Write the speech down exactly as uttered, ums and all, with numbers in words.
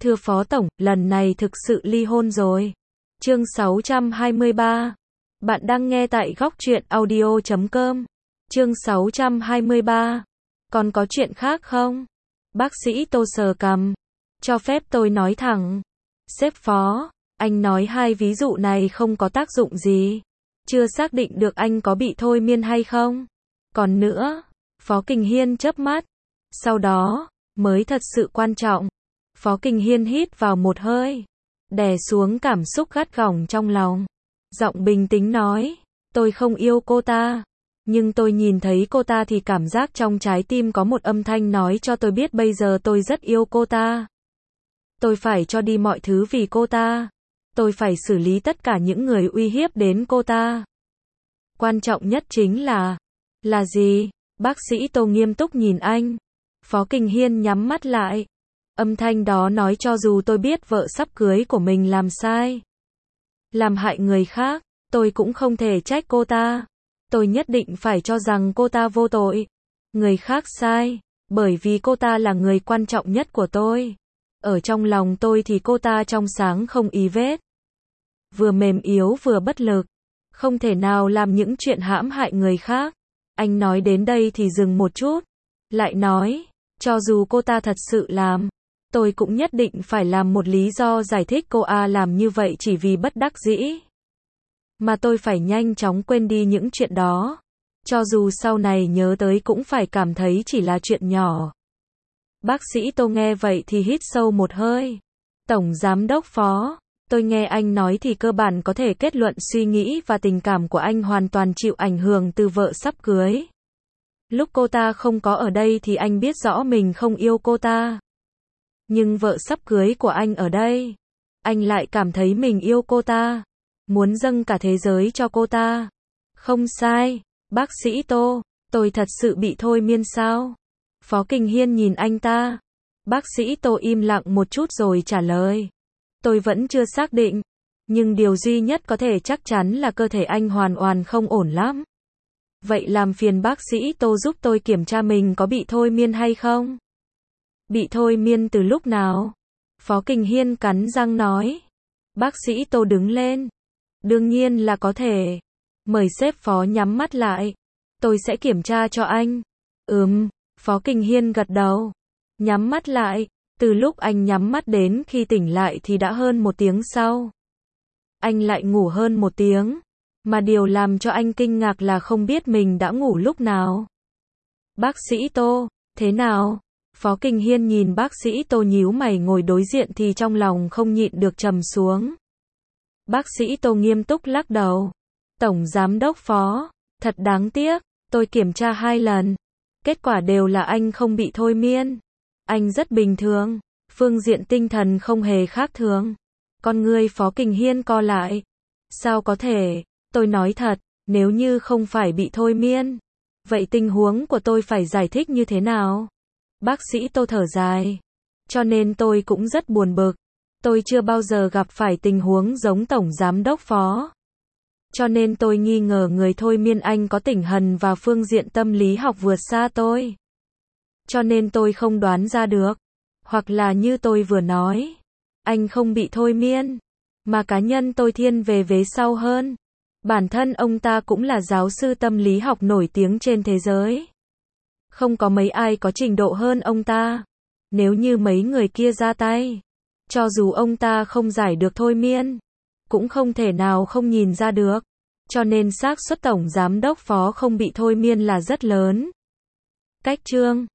Thưa Phó Tổng, lần này thực sự ly hôn rồi. Chương sáu trăm hai mươi ba. Bạn đang nghe tại góc truyện audio chấm com. Chương sáu trăm hai mươi ba. Còn có chuyện khác không? Bác sĩ Tô sờ cằm. Cho phép tôi nói thẳng. Sếp Phó, anh nói hai ví dụ này không có tác dụng gì. Chưa xác định được anh có bị thôi miên hay không. Còn nữa, Phó Kình Hiên chớp mắt. Sau đó, mới thật sự quan trọng. Phó Kình Hiên hít vào một hơi, đè xuống cảm xúc gắt gỏng trong lòng. Giọng bình tĩnh nói, tôi không yêu cô ta. Nhưng tôi nhìn thấy cô ta thì cảm giác trong trái tim có một âm thanh nói cho tôi biết bây giờ tôi rất yêu cô ta. Tôi phải cho đi mọi thứ vì cô ta. Tôi phải xử lý tất cả những người uy hiếp đến cô ta. Quan trọng nhất chính là... Là gì? Bác sĩ Tô nghiêm túc nhìn anh. Phó Kình Hiên nhắm mắt lại. Âm thanh đó nói cho dù tôi biết vợ sắp cưới của mình làm sai, làm hại người khác, tôi cũng không thể trách cô ta. Tôi nhất định phải cho rằng cô ta vô tội. Người khác sai, bởi vì cô ta là người quan trọng nhất của tôi. Ở trong lòng tôi thì cô ta trong sáng không ý vết. Vừa mềm yếu vừa bất lực. Không thể nào làm những chuyện hãm hại người khác. Anh nói đến đây thì dừng một chút. Lại nói, cho dù cô ta thật sự làm, tôi cũng nhất định phải làm một lý do giải thích cô A làm như vậy chỉ vì bất đắc dĩ. Mà tôi phải nhanh chóng quên đi những chuyện đó. Cho dù sau này nhớ tới cũng phải cảm thấy chỉ là chuyện nhỏ. Bác sĩ Tô nghe vậy thì hít sâu một hơi. Tổng Giám đốc Phó, tôi nghe anh nói thì cơ bản có thể kết luận suy nghĩ và tình cảm của anh hoàn toàn chịu ảnh hưởng từ vợ sắp cưới. Lúc cô ta không có ở đây thì anh biết rõ mình không yêu cô ta. Nhưng vợ sắp cưới của anh ở đây, anh lại cảm thấy mình yêu cô ta, muốn dâng cả thế giới cho cô ta. Không sai, bác sĩ Tô, tôi thật sự bị thôi miên sao? Phó Kình Hiên nhìn anh ta. Bác sĩ Tô im lặng một chút rồi trả lời. Tôi vẫn chưa xác định, nhưng điều duy nhất có thể chắc chắn là cơ thể anh hoàn toàn không ổn lắm. Vậy làm phiền bác sĩ Tô giúp tôi kiểm tra mình có bị thôi miên hay không? Bị thôi miên từ lúc nào? Phó Kình Hiên cắn răng nói. Bác sĩ Tô đứng lên. Đương nhiên là có thể. Mời sếp Phó nhắm mắt lại. Tôi sẽ kiểm tra cho anh. Ừm, Phó Kình Hiên gật đầu. Nhắm mắt lại. Từ lúc anh nhắm mắt đến khi tỉnh lại thì đã hơn một tiếng sau. Anh lại ngủ hơn một tiếng. Mà điều làm cho anh kinh ngạc là không biết mình đã ngủ lúc nào. Bác sĩ Tô, thế nào? Phó Kình Hiên nhìn bác sĩ Tô nhíu mày ngồi đối diện thì trong lòng không nhịn được trầm xuống. Bác sĩ Tô nghiêm túc lắc đầu. Tổng Giám đốc Phó, thật đáng tiếc, tôi kiểm tra hai lần. Kết quả đều là anh không bị thôi miên. Anh rất bình thường, phương diện tinh thần không hề khác thường. Con người Phó Kình Hiên co lại. Sao có thể, tôi nói thật, nếu như không phải bị thôi miên, vậy tình huống của tôi phải giải thích như thế nào? Bác sĩ Tô thở dài. Cho nên tôi cũng rất buồn bực. Tôi chưa bao giờ gặp phải tình huống giống Tổng Giám đốc Phó. Cho nên tôi nghi ngờ người thôi miên anh có tỉnh hần và phương diện tâm lý học vượt xa tôi. Cho nên tôi không đoán ra được. Hoặc là như tôi vừa nói, anh không bị thôi miên, mà cá nhân tôi thiên về vế sau hơn. Bản thân ông ta cũng là giáo sư tâm lý học nổi tiếng trên thế giới. Không có mấy ai có trình độ hơn ông ta. Nếu như mấy người kia ra tay, cho dù ông ta không giải được thôi miên, cũng không thể nào không nhìn ra được. Cho nên xác suất Tổng Giám đốc Phó không bị thôi miên là rất lớn. Cách chương